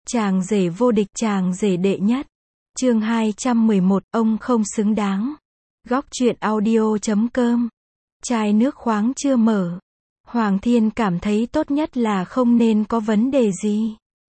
Chàng rể vô địch, chàng rể đệ nhất. Chương 211, ông không xứng đáng. Góc truyện audio.com. Chai nước khoáng chưa mở. Hoàng Thiên cảm thấy tốt nhất là không nên có vấn đề gì.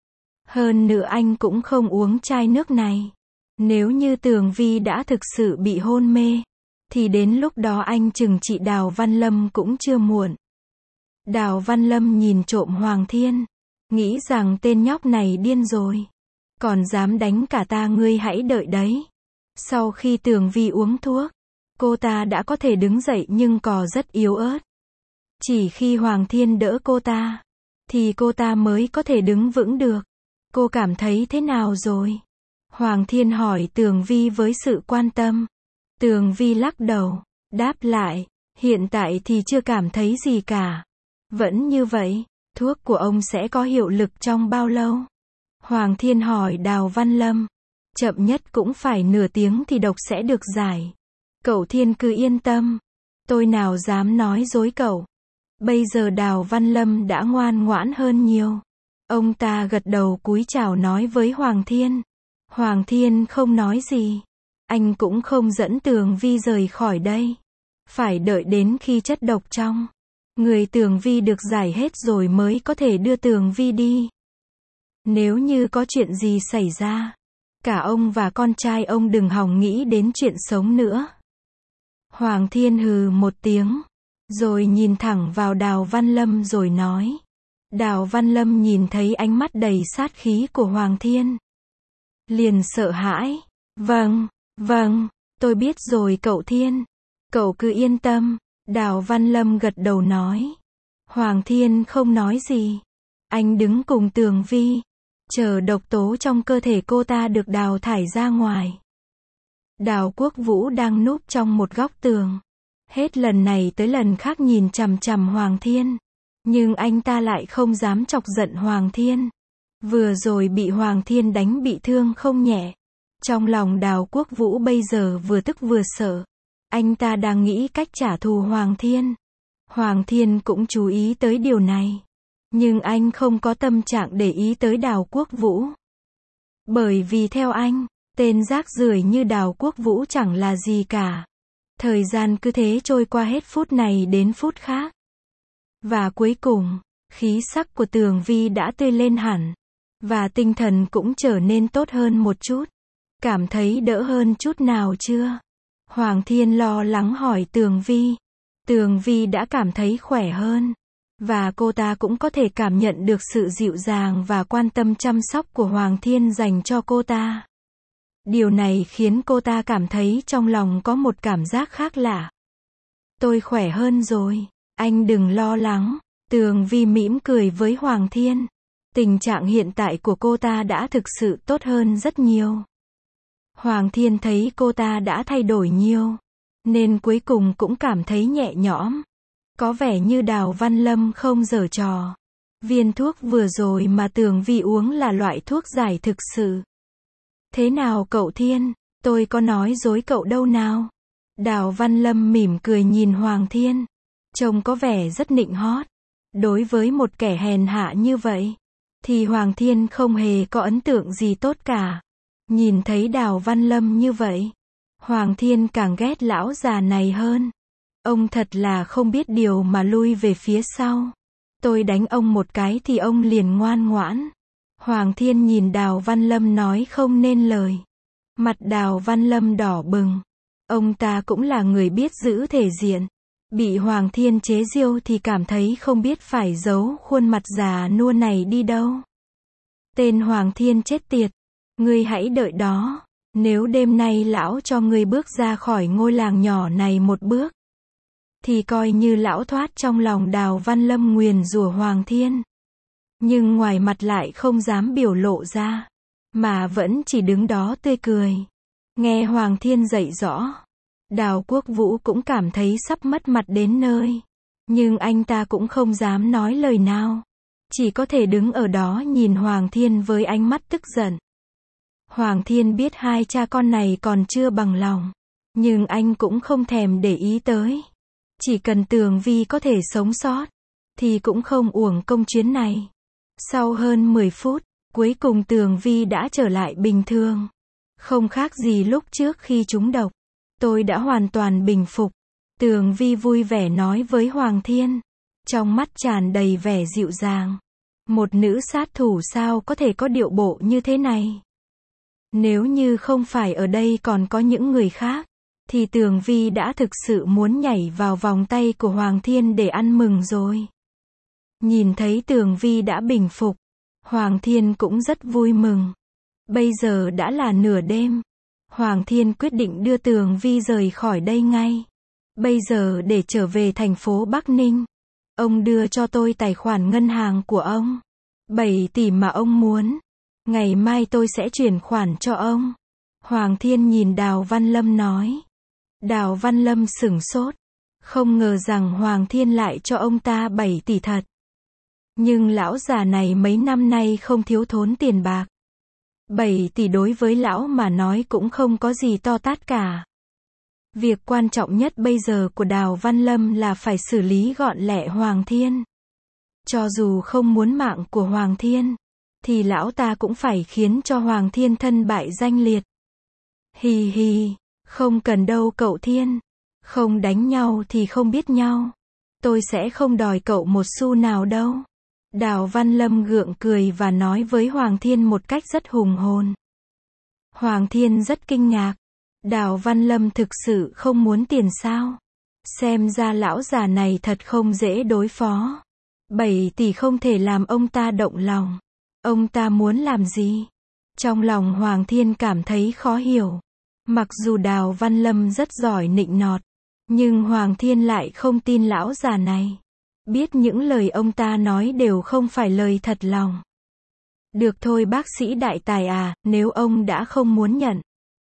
Hơn nữa anh cũng không uống chai nước này. Nếu như Tường Vi đã thực sự bị hôn mê, thì đến lúc đó anh trừng trị Đào Văn Lâm cũng chưa muộn. Đào Văn Lâm nhìn trộm Hoàng Thiên, nghĩ rằng tên nhóc này điên rồi. Còn dám đánh cả ta, ngươi hãy đợi đấy. Sau khi Tường Vi uống thuốc, cô ta đã có thể đứng dậy nhưng cò rất yếu ớt. Chỉ khi Hoàng Thiên đỡ cô ta, thì cô ta mới có thể đứng vững được. Cô cảm thấy thế nào rồi? Hoàng Thiên hỏi Tường Vi với sự quan tâm. Tường Vi lắc đầu, đáp lại, hiện tại thì chưa cảm thấy gì cả. Vẫn như vậy, thuốc của ông sẽ có hiệu lực trong bao lâu? Hoàng Thiên hỏi Đào Văn Lâm. Chậm nhất cũng phải nửa tiếng thì độc sẽ được giải. Cậu Thiên cứ yên tâm. Tôi nào dám nói dối cậu. Bây giờ Đào Văn Lâm đã ngoan ngoãn hơn nhiều. Ông ta gật đầu cúi chào nói với Hoàng Thiên. Hoàng Thiên không nói gì. Anh cũng không dẫn Tường Vi rời khỏi đây. Phải đợi đến khi chất độc trong người Tường Vi được giải hết rồi mới có thể đưa Tường Vi đi. Nếu như có chuyện gì xảy ra, cả ông và con trai ông đừng hòng nghĩ đến chuyện sống nữa. Hoàng Thiên hừ một tiếng, rồi nhìn thẳng vào Đào Văn Lâm rồi nói. Đào Văn Lâm nhìn thấy ánh mắt đầy sát khí của Hoàng Thiên, liền sợ hãi. Vâng, tôi biết rồi cậu Thiên. Cậu cứ yên tâm. Đào Văn Lâm gật đầu nói. Hoàng Thiên không nói gì. Anh đứng cùng Tường Vi, chờ độc tố trong cơ thể cô ta được đào thải ra ngoài. Đào Quốc Vũ đang núp trong một góc tường. Hết lần này tới lần khác nhìn chằm chằm Hoàng Thiên. Nhưng anh ta lại không dám chọc giận Hoàng Thiên. Vừa rồi bị Hoàng Thiên đánh bị thương không nhẹ. Trong lòng Đào Quốc Vũ bây giờ vừa tức vừa sợ. Anh ta đang nghĩ cách trả thù Hoàng Thiên. Hoàng Thiên cũng chú ý tới điều này. Nhưng anh không có tâm trạng để ý tới Đào Quốc Vũ. Bởi vì theo anh, tên rác rưởi như Đào Quốc Vũ chẳng là gì cả. Thời gian cứ thế trôi qua hết phút này đến phút khác. Và cuối cùng, khí sắc của Tường Vi đã tươi lên hẳn. Và tinh thần cũng trở nên tốt hơn một chút. Cảm thấy đỡ hơn chút nào chưa? Hoàng Thiên lo lắng hỏi Tường Vi. Tường Vi đã cảm thấy khỏe hơn. Và cô ta cũng có thể cảm nhận được sự dịu dàng và quan tâm chăm sóc của Hoàng Thiên dành cho cô ta. Điều này khiến cô ta cảm thấy trong lòng có một cảm giác khác lạ. Tôi khỏe hơn rồi, anh đừng lo lắng. Tường Vi mỉm cười với Hoàng Thiên. Tình trạng hiện tại của cô ta đã thực sự tốt hơn rất nhiều. Hoàng Thiên thấy cô ta đã thay đổi nhiều, nên cuối cùng cũng cảm thấy nhẹ nhõm. Có vẻ như Đào Văn Lâm không giở trò. Viên thuốc vừa rồi mà Tường Vi uống là loại thuốc giải thực sự. Thế nào cậu Thiên, tôi có nói dối cậu đâu nào? Đào Văn Lâm mỉm cười nhìn Hoàng Thiên. Trông có vẻ rất nịnh hót. Đối với một kẻ hèn hạ như vậy, thì Hoàng Thiên không hề có ấn tượng gì tốt cả. Nhìn thấy Đào Văn Lâm như vậy, Hoàng Thiên càng ghét lão già này hơn. Ông thật là không biết điều mà lui về phía sau. Tôi đánh ông một cái thì ông liền ngoan ngoãn. Hoàng Thiên nhìn Đào Văn Lâm nói không nên lời. Mặt Đào Văn Lâm đỏ bừng. Ông ta cũng là người biết giữ thể diện. Bị Hoàng Thiên chế giễu thì cảm thấy không biết phải giấu khuôn mặt già nua này đi đâu. Tên Hoàng Thiên chết tiệt. Ngươi hãy đợi đó. Nếu đêm nay lão cho ngươi bước ra khỏi ngôi làng nhỏ này một bước, thì coi như lão thoát. Trong lòng Đào Văn Lâm nguyền rủa Hoàng Thiên. Nhưng ngoài mặt lại không dám biểu lộ ra. Mà vẫn chỉ đứng đó tươi cười. Nghe Hoàng Thiên dạy rõ. Đào Quốc Vũ cũng cảm thấy sắp mất mặt đến nơi. Nhưng anh ta cũng không dám nói lời nào. Chỉ có thể đứng ở đó nhìn Hoàng Thiên với ánh mắt tức giận. Hoàng Thiên biết hai cha con này còn chưa bằng lòng. Nhưng anh cũng không thèm để ý tới. Chỉ cần Tường Vi có thể sống sót, thì cũng không uổng công chuyến này. Sau hơn 10 phút, Cuối cùng Tường Vi đã trở lại bình thường. Không khác gì lúc trước khi trúng độc. Tôi đã hoàn toàn bình phục. Tường Vi vui vẻ nói với Hoàng Thiên. Trong mắt tràn đầy vẻ dịu dàng. Một nữ sát thủ sao có thể có điệu bộ như thế này? Nếu như không phải ở đây còn có những người khác, thì Tường Vi đã thực sự muốn nhảy vào vòng tay của Hoàng Thiên để ăn mừng rồi. Nhìn thấy Tường Vi đã bình phục, Hoàng Thiên cũng rất vui mừng. Bây giờ đã là nửa đêm. Hoàng Thiên quyết định đưa Tường Vi rời khỏi đây ngay. Bây giờ để trở về thành phố Bắc Ninh, ông đưa cho tôi tài khoản ngân hàng của ông. 7 tỷ mà ông muốn. Ngày mai tôi sẽ chuyển khoản cho ông. Hoàng Thiên nhìn Đào Văn Lâm nói. Đào Văn Lâm sửng sốt. Không ngờ rằng Hoàng Thiên lại cho ông ta 7 tỷ thật. Nhưng lão già này mấy năm nay không thiếu thốn tiền bạc. 7 tỷ đối với lão mà nói cũng không có gì to tát cả. Việc quan trọng nhất bây giờ của Đào Văn Lâm là phải xử lý gọn lẹ Hoàng Thiên. Cho dù không muốn mạng của Hoàng Thiên, thì lão ta cũng phải khiến cho Hoàng Thiên thân bại danh liệt. Hì hì, không cần đâu cậu Thiên. Không đánh nhau thì không biết nhau. Tôi sẽ không đòi cậu một xu nào đâu. Đào Văn Lâm gượng cười và nói với Hoàng Thiên một cách rất hùng hồn. Hoàng Thiên rất kinh ngạc. Đào Văn Lâm thực sự không muốn tiền sao? Xem ra lão già này thật không dễ đối phó. 7 tỷ không thể làm ông ta động lòng. Ông ta muốn làm gì? Trong lòng Hoàng Thiên cảm thấy khó hiểu. Mặc dù Đào Văn Lâm rất giỏi nịnh nọt, nhưng Hoàng Thiên lại không tin lão già này. Biết những lời ông ta nói đều không phải lời thật lòng. Được thôi bác sĩ đại tài à, nếu ông đã không muốn nhận,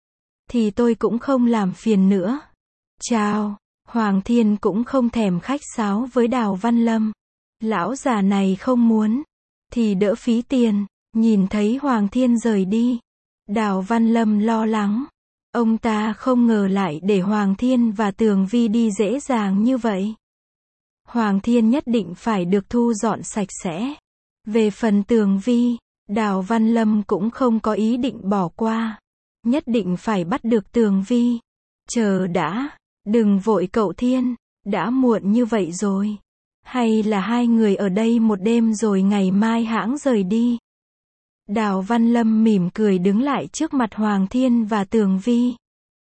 thì tôi cũng không làm phiền nữa. Chào, Hoàng Thiên cũng không thèm khách sáo với Đào Văn Lâm. Lão già này không muốn, thì đỡ phí tiền. Nhìn thấy Hoàng Thiên rời đi, Đào Văn Lâm lo lắng. Ông ta không ngờ lại để Hoàng Thiên và Tường Vi đi dễ dàng như vậy. Hoàng Thiên nhất định phải được thu dọn sạch sẽ. Về phần Tường Vi, Đào Văn Lâm cũng không có ý định bỏ qua. Nhất định phải bắt được Tường Vi. Chờ đã, đừng vội cậu Thiên, đã muộn như vậy rồi. Hay là hai người ở đây một đêm rồi ngày mai hãng rời đi. Đào Văn Lâm mỉm cười đứng lại trước mặt Hoàng Thiên và Tường Vi.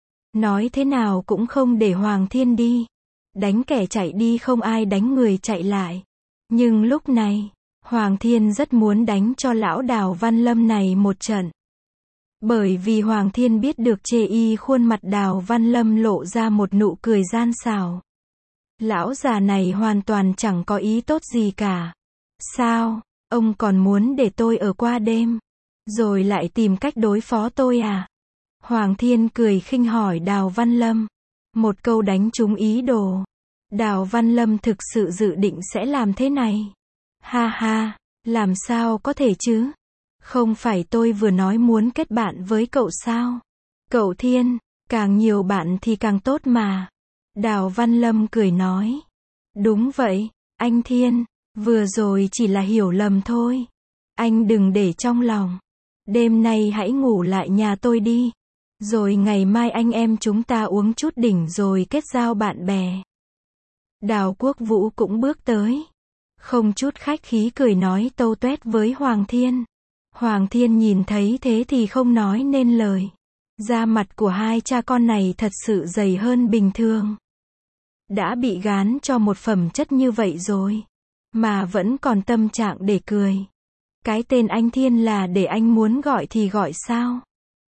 Nói thế nào cũng không để Hoàng Thiên đi. Đánh kẻ chạy đi không ai đánh người chạy lại. Nhưng lúc này, Hoàng Thiên rất muốn đánh cho lão Đào Văn Lâm này một trận. Bởi vì Hoàng Thiên biết được chê y khuôn mặt Đào Văn Lâm lộ ra một nụ cười gian xảo. Lão già này hoàn toàn chẳng có ý tốt gì cả. Sao, ông còn muốn để tôi ở qua đêm, rồi lại tìm cách đối phó tôi à? Hoàng Thiên cười khinh hỏi Đào Văn Lâm. Một câu đánh trúng ý đồ. Đào Văn Lâm thực sự dự định sẽ làm thế này. Ha ha, làm sao có thể chứ? Không phải tôi vừa nói muốn kết bạn với cậu sao? Cậu Thiên, càng nhiều bạn thì càng tốt mà. Đào Văn Lâm cười nói. Đúng vậy, anh Thiên, vừa rồi chỉ là hiểu lầm thôi. Anh đừng để trong lòng. Đêm nay hãy ngủ lại nhà tôi đi. Rồi ngày mai anh em chúng ta uống chút đỉnh rồi kết giao bạn bè. Đào Quốc Vũ cũng bước tới. Không chút khách khí cười nói tâu tuét với Hoàng Thiên. Hoàng Thiên nhìn thấy thế thì không nói nên lời. Da mặt của hai cha con này thật sự dày hơn bình thường. Đã bị gán cho một phẩm chất như vậy rồi, mà vẫn còn tâm trạng để cười. Cái tên anh Thiên là để anh muốn gọi thì gọi sao?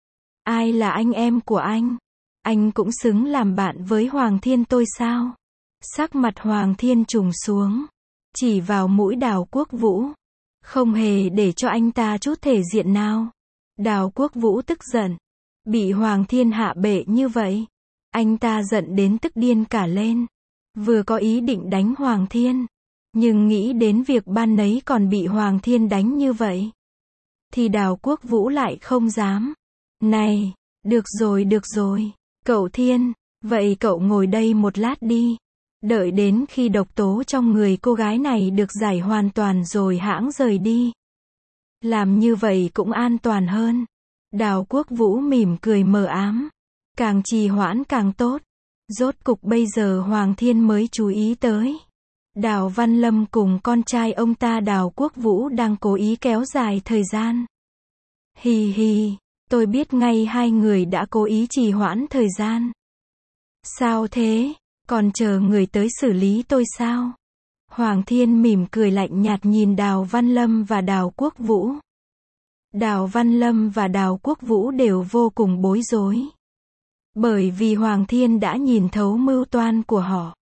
Ai là anh em của anh? Anh cũng xứng làm bạn với Hoàng Thiên tôi sao? Sắc mặt Hoàng Thiên trùng xuống, chỉ vào mũi Đào Quốc Vũ. Không hề để cho anh ta chút thể diện nào. Đào Quốc Vũ tức giận. Bị Hoàng Thiên hạ bệ như vậy, anh ta giận đến tức điên cả lên. Vừa có ý định đánh Hoàng Thiên, nhưng nghĩ đến việc ban nấy còn bị Hoàng Thiên đánh như vậy, thì Đào Quốc Vũ lại không dám. Này, được rồi, cậu Thiên, vậy cậu ngồi đây một lát đi. Đợi đến khi độc tố trong người cô gái này được giải hoàn toàn rồi hãng rời đi. Làm như vậy cũng an toàn hơn. Đào Quốc Vũ mỉm cười mờ ám. Càng trì hoãn càng tốt. Rốt cục bây giờ Hoàng Thiên mới chú ý tới. Đào Văn Lâm cùng con trai ông ta Đào Quốc Vũ đang cố ý kéo dài thời gian. Hì hì, tôi biết ngay hai người đã cố ý trì hoãn thời gian. Sao thế, còn chờ người tới xử lý tôi sao? Hoàng Thiên mỉm cười lạnh nhạt nhìn Đào Văn Lâm và Đào Quốc Vũ. Đào Văn Lâm và Đào Quốc Vũ đều vô cùng bối rối. Bởi vì Hoàng Thiên đã nhìn thấu mưu toan của họ.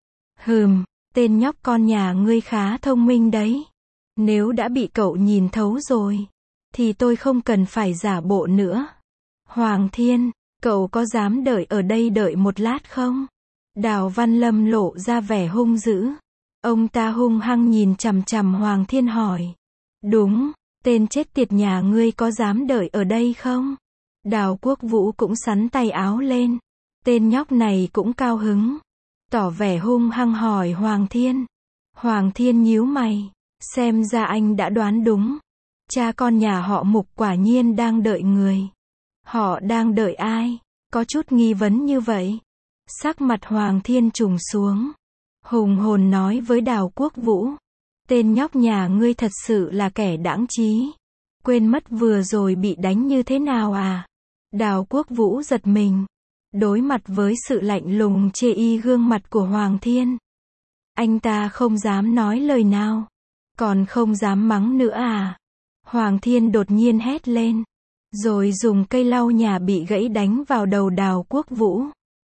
Tên nhóc con nhà ngươi khá thông minh đấy. Nếu đã bị cậu nhìn thấu rồi, thì tôi không cần phải giả bộ nữa. Hoàng Thiên, cậu có dám đợi ở đây đợi một lát không? Đào Văn Lâm lộ ra vẻ hung dữ. Ông ta hung hăng nhìn chằm chằm Hoàng Thiên hỏi. Đúng, tên chết tiệt nhà ngươi có dám đợi ở đây không? Đào Quốc Vũ cũng xắn tay áo lên. Tên nhóc này cũng cao hứng. Tỏ vẻ hung hăng hỏi Hoàng Thiên. Hoàng Thiên nhíu mày. Xem ra anh đã đoán đúng. Cha con nhà họ Mục quả nhiên đang đợi người. Họ đang đợi ai? Có chút nghi vấn như vậy. Sắc mặt Hoàng Thiên trùng xuống. Hùng hồn nói với Đào Quốc Vũ. Tên nhóc nhà ngươi thật sự là kẻ đãng trí. Quên mất vừa rồi bị đánh như thế nào à? Đào Quốc Vũ giật mình. Đối mặt với sự lạnh lùng chê y gương mặt của Hoàng Thiên. Anh ta không dám nói lời nào. Còn không dám mắng nữa à? Hoàng Thiên đột nhiên hét lên. Rồi dùng cây lau nhà bị gãy đánh vào đầu Đào Quốc Vũ.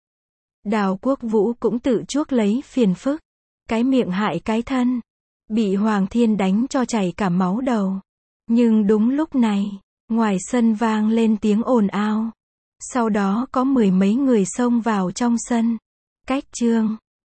Đào Quốc Vũ cũng tự chuốc lấy phiền phức. Cái miệng hại cái thân. Bị Hoàng Thiên đánh cho chảy cả máu đầu. Nhưng đúng lúc này, ngoài sân vang lên tiếng ồn ào. Sau đó có mười mấy người xông vào trong sân. Cách chương